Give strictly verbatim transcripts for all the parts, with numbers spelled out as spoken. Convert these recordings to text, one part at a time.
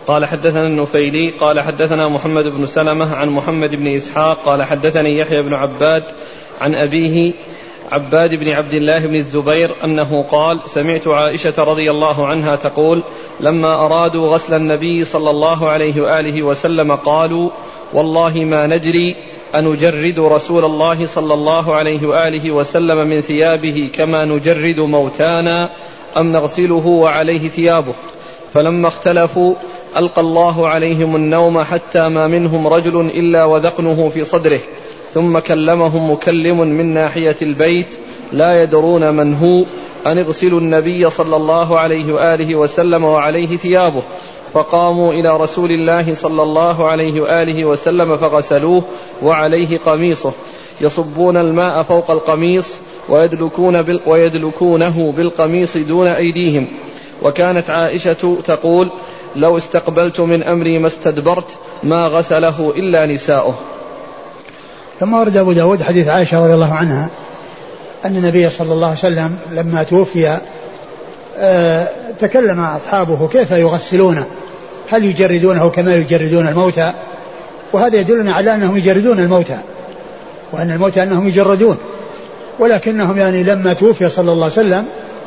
قال حدثنا النفيلي قال حدثنا محمد بن سلمة عن محمد بن إسحاق قال حدثني يحيى بن عباد عن أبيه عباد بن عبد الله بن الزبير أنه قال سمعت عائشة رضي الله عنها تقول لما أرادوا غسل النبي صلى الله عليه وآله وسلم قالوا والله ما ندري أنجرد رسول الله صلى الله عليه وآله وسلم من ثيابه كما نجرد موتانا أم نغسله وعليه ثيابه. فلما اختلفوا ألقى الله عليهم النوم حتى ما منهم رجل إلا وذقنه في صدره، ثم كلمهم مكلم من ناحية البيت لا يدرون من هو أن اغسلوا النبي صلى الله عليه وآله وسلم وعليه ثيابه، فقاموا إلى رسول الله صلى الله عليه وآله وسلم فغسلوه وعليه قميصه، يصبون الماء فوق القميص ويدلكون بال ويدلكونه بالقميص دون أيديهم. وكانت عائشة تقول لو استقبلت من أمري ما استدبرت ما غسله إلا نساؤه. ثم ورد أبو داود حديث عائشة رضي الله عنها أن النبي صلى الله عليه وسلم لما توفي آه تكلم أصحابه كيف يغسلونه، هل يجردونه كما يجردون الموتى؟ وهذا يدلنا على أنهم يجردون الموتى، وأن الموتى أنهم يجردون، ولكنهم يعني لما توفي صلى الله عليه وسلم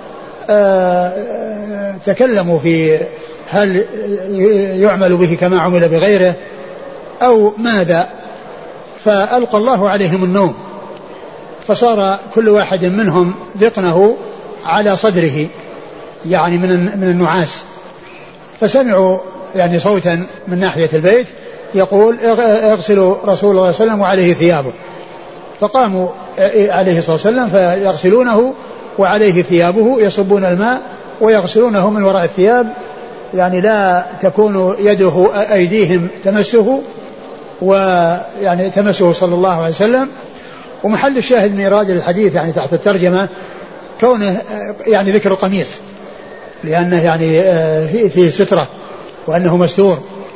آه تكلموا في هل يعمل به كما عمل بغيره أو ماذا، فألقى الله عليهم النوم، فصار كل واحد منهم ذقنه على صدره يعني من من النعاس، فسمعوا يعني صوتا من ناحية البيت يقول اغسلوا رسول الله صلى الله عليه وسلم وعليه ثيابه، فقاموا عليه الصلاة والسلام فيغسلونه وعليه ثيابه، يصبون الماء ويغسلونه من وراء الثياب، يعني لا تكون يده أيديهم تمسه، ويعني تمسه صلى الله عليه وسلم. ومحل الشاهد من إيراد الحديث يعني تحت الترجمة كونه يعني ذكر القميص، لأنه يعني فيه سترة وأنه مستور،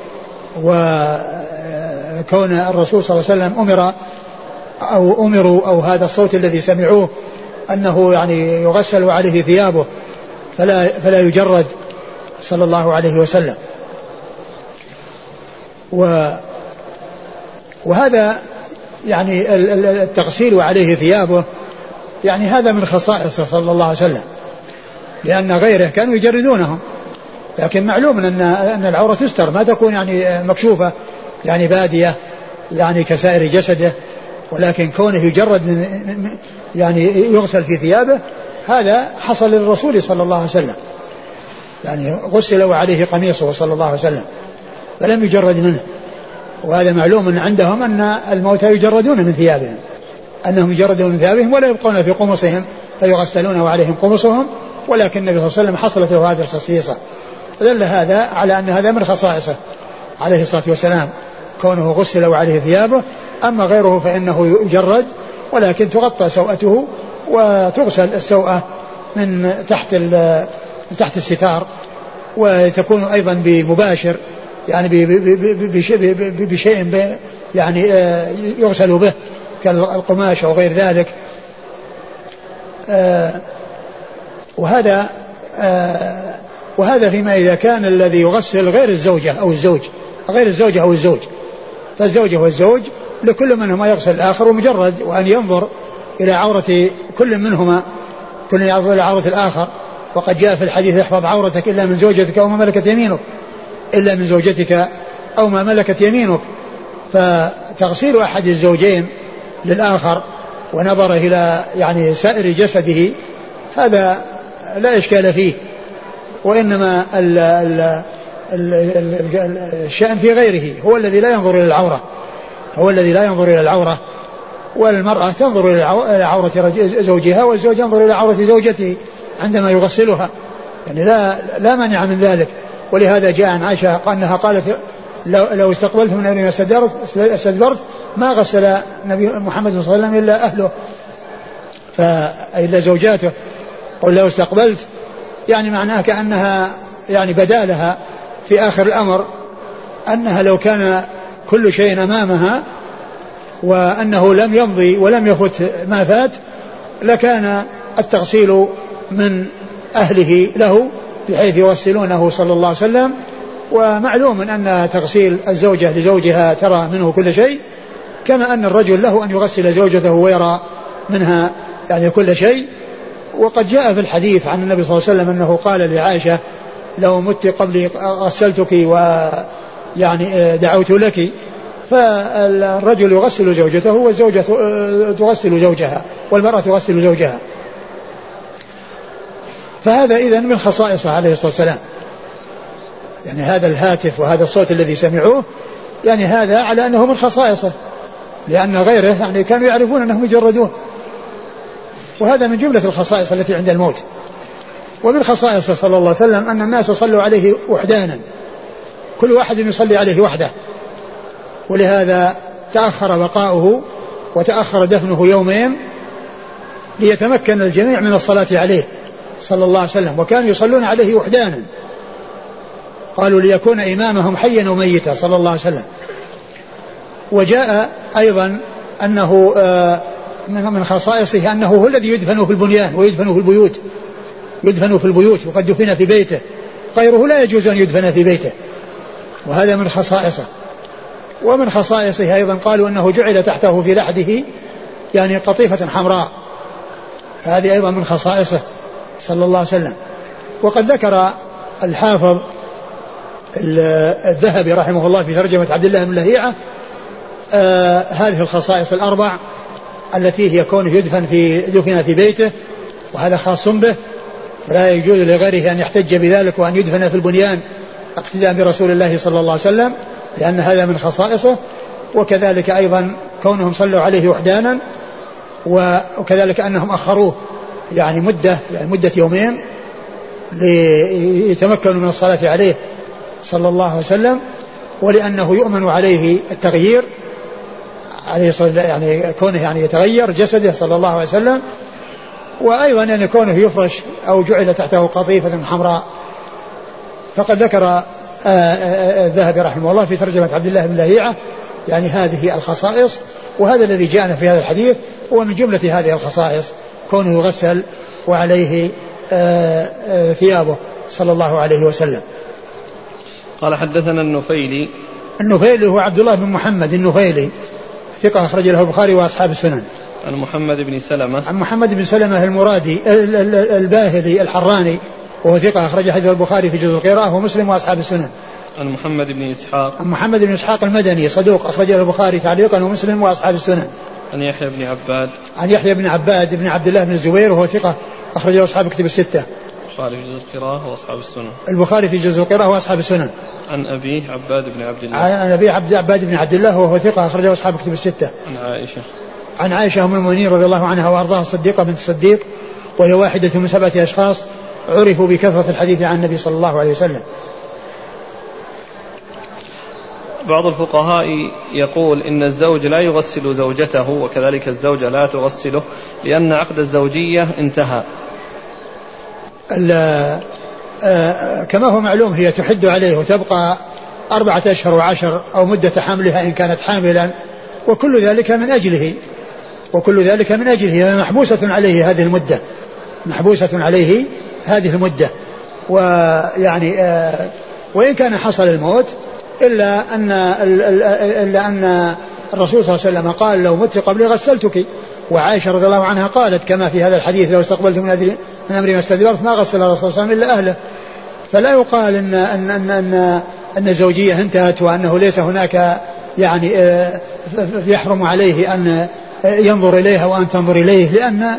وكون الرسول صلى الله عليه وسلم أمر أو أمروا أو هذا الصوت الذي سمعوه أنه يعني يغسل عليه ثيابه فلا, فلا يجرد صلى الله عليه وسلم. و وهذا يعني التغسيل عليه ثيابه يعني هذا من خصائصه صلى الله عليه وسلم، لأن غيره كانوا يجردونهم، لكن معلوم أن أن العورة تستر، ما تكون يعني مكشوفة يعني بادية يعني كسائر جسده، ولكن كونه يجرد من يعني يغسل في ثيابه هذا حصل للرسول صلى الله عليه وسلم، يعني غسل وعليه قميصه صلى الله عليه وسلم فلم يجرد منه. وهذا معلوم عندهم أن الموتى يجردون من ثيابهم، أنهم يجردون من ثيابهم ولا يبقون في قمصهم فيغسلون وعليهم قمصهم، ولكن النبي صلى الله عليه وسلم حصلت له هذه الخصيصة، فدل هذا على أن هذا من خصائصه عليه الصلاة والسلام كونه غسل وعليه ثيابه. أما غيره فإنه يجرد ولكن تغطى سوءته وتغسل السوءة من تحت تحت الستار، وتكون أيضا بمباشر يعني بشيء يعني يغسل به كالقماش أو غير ذلك. وهذا وهذا فيما إذا كان الذي يغسل غير الزوجة أو الزوج غير الزوجة أو الزوج، فالزوجة والزوج لكل منهما يغسل الآخر، ومجرد وأن ينظر إلى عورة كل منهما كل ينظر إلى عورة الآخر. وقد جاء في الحديث احفظ عورتك إلا من زوجتك أو ما ملكت يمينك إلا من زوجتك أو ما ملكت يمينك. فتغسيل أحد الزوجين للآخر ونظر إلى يعني سائر جسده هذا لا إشكال فيه، وإنما ال ال الشأن في غيره هو الذي لا ينظر إلى العورة هو الذي لا ينظر إلى العورة والمرأة تنظر إلى عورة زوجها والزوج ينظر إلى عورة زوجته عندما يغسلها، يعني لا لا مانع من ذلك. ولهذا جاء عن عائشة أنها قالت لو, لو استقبلت من أمري ما استدبرت ما غسل نبي محمد صلى الله عليه وسلم إلا أهله فإلا زوجاته. قل لو استقبلت يعني معناها كأنها يعني بدالها في آخر الأمر أنها لو كان كل شيء أمامها وأنه لم يمضي ولم يفت ما فات لكان التغسيل من أهله له بحيث يغسلونه صلى الله عليه وسلم ومعلوم أن تغسيل الزوجة لزوجها ترى منه كل شيء، كما أن الرجل له أن يغسل زوجته ويرى منها يعني كل شيء. وقد جاء في الحديث عن النبي صلى الله عليه وسلم أنه قال لعائشة لو مت قبلي غسلتك ويعني دعوت لك. فالرجل يغسل زوجته والزوجة تغسل زوجها والمرأة تغسل زوجها. فهذا إذن من خصائصه عليه الصلاة والسلام. يعني هذا الهاتف وهذا الصوت الذي سمعوه يعني هذا على أنه من خصائصه، لأن غيره يعني كانوا يعرفون أنهم يجردون. وهذا من جملة الخصائص التي عند الموت. ومن خصائصه صلى الله عليه وسلم أن الناس صلوا عليه وحدانا، كل واحد يصلي عليه وحده، ولهذا تأخر بقاؤه وتأخر دفنه يومين ليتمكن الجميع من الصلاة عليه صلى الله عليه وسلم. وكانوا يصلون عليه وحدانا، قالوا ليكون إمامهم حيا وميتا صلى الله عليه وسلم. وجاء أيضا أنه من خصائصه أنه هو الذي يدفن في البنيان ويدفن في البيوت، يدفن في البيوت وقد دفن في بيته، غيره لا يجوز أن يدفن في بيته، وهذا من خصائصه. ومن خصائصه أيضا قالوا أنه جعل تحته في لحده يعني قطيفة حمراء، هذه أيضا من خصائصه صلى الله عليه وسلم. وقد ذكر الحافظ الذهبي رحمه الله في ترجمة عبد الله بن لهيعة آه هذه الخصائص الأربع التي هي كونه يدفن في دفن في بيته، وهذا خاص به، فلا يجوز لغيره أن يحتج بذلك وأن يدفن في البنيان اقتداء برسول الله صلى الله عليه وسلم، لأن هذا من خصائصه. وكذلك أيضا كونهم صلوا عليه وحدانا، وكذلك أنهم أخروه يعني مدة يعني مدة يومين ليتمكنوا من الصلاة عليه صلى الله عليه وسلم، ولأنه يؤمن عليه التغيير عليه يعني كونه يعني يتغير جسده صلى الله عليه وسلم. وأيضا أن يعني كونه يفرش أو جعل تحته قطيفة حمراء. فقد ذكر الذهبي رحمه الله في ترجمة عبد الله بن لهيعة يعني هذه الخصائص، وهذا الذي جاءنا في هذا الحديث. ومن جملة هذه الخصائص كونه يغسل وعليه ثيابه صلى الله عليه وسلم. قال حدثنا النفيلي. النفيلي هو عبد الله بن محمد النفيلي، ثقة أخرج له البخاري وأصحاب السنن. عن محمد بن سلمة. عن محمد بن سلمة المرادي الباهلي الحراني، وهو ثقة أخرج حديث البخاري في جزء القراءة ومسلم وأصحاب السنن. عن محمد بن إسحاق. عن محمد بن إسحاق المدني صدوق أخرج له البخاري تعليقا ومسلم وأصحاب السنن. عن يحيى بن عباد. عن يحيى بن عباد بن عبد الله بن الزبير، وهو ثقة أخرج له أصحاب كتب الستة. البخاري في جزء القراءة وأصحاب السنن. البخاري في جزء القراءة وأصحاب السنن. عن أبيه عباد بن عبد الله. عن أبي عبد عباد بن عبد الله، وهو ثقة أخرج له أصحاب كتب الستة. عن عائشة. عن عائشة أم المؤمنين رضي الله عنها وأرضاها الصديقة بنت الصديق، وهي واحدة من سبعة أشخاص عرفوا بكثرة الحديث عن النبي صلى الله عليه وسلم. بعض الفقهاء يقول إن الزوج لا يغسل زوجته وكذلك الزوجة لا تغسله لأن عقد الزوجية انتهى. كما هو معلوم هي تحد عليه وتبقى أربعة أشهر وعشر أو مدة حملها إن كانت حاملا، وكل ذلك من أجله وكل ذلك من أجله محبوسة عليه هذه المدة محبوسة عليه هذه المدة. ويعني آه وإن كان حصل الموت إلا أن إلا أن الرسول صلى الله عليه وسلم قال لو مت قبلي غسلتك، وعائشة رضي الله عنها قالت كما في هذا الحديث لو استقبلت من من أمري ما استدبرت ما غسل الرسول صلى الله عليه وسلم إلا أهله. فلا يقال إن أن أن أن, أن الزوجية انتهت وأنه ليس هناك يعني يحرم عليه أن ينظر إليها وأن تنظر إليه، لأن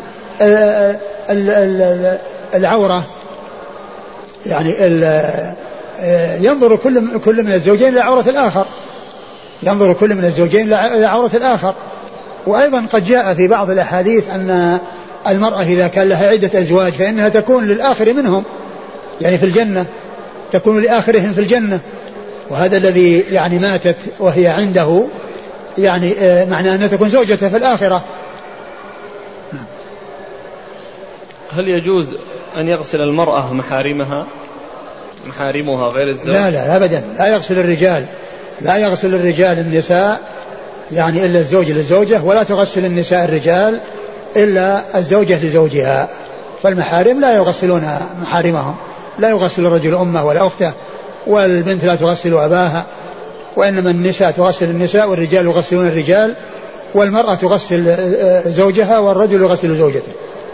العورة يعني ينظر كل كل من الزوجين إلى عورة الآخر ينظر كل من الزوجين إلى عورة الآخر. وأيضا قد جاء في بعض الأحاديث أن المرأة إذا كان لها عدة أزواج فإنها تكون للآخر منهم يعني في الجنة، تكون لآخرهم في الجنة، وهذا الذي يعني ماتت وهي عنده يعني معنى أنها تكون زوجته في الآخرة. هل يجوز أن يغسل المرأة محارمها محارمها غير الزوج؟ لا لا أبدا، لا يغسل الرجال لا يغسل الرجال النساء يعني إلا الزوج للزوجة، ولا تغسل النساء الرجال إلا الزوجة لزوجها. فالمحارم لا يغسلون محارمهم، لا يغسل الرجل أمه ولا أخته والبنت لا تغسل أباها، وإنما النساء تغسل النساء والرجال يغسلون الرجال، والمرأة تغسل زوجها والرجل يغسل زوجته.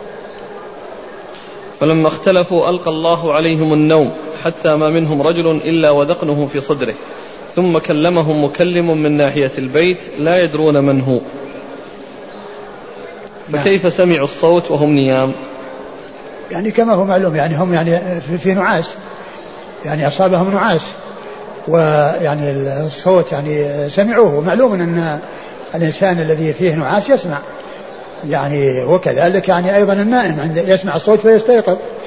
فلما اختلفوا ألقى الله عليهم النوم حتى ما منهم رجل إلا وذقنه في صدره، ثم كلمهم مكلم من ناحية البيت لا يدرون من هو، فكيف سمعوا الصوت وهم نيام؟ يعني كما هو معلوم، يعني هم يعني في نعاس، يعني أصابهم نعاس، ويعني الصوت يعني سمعوه. معلوم أن الإنسان الذي فيه نعاس يسمع، يعني وكذلك يعني أيضا النائم عند يسمع الصوت فيستيقظ.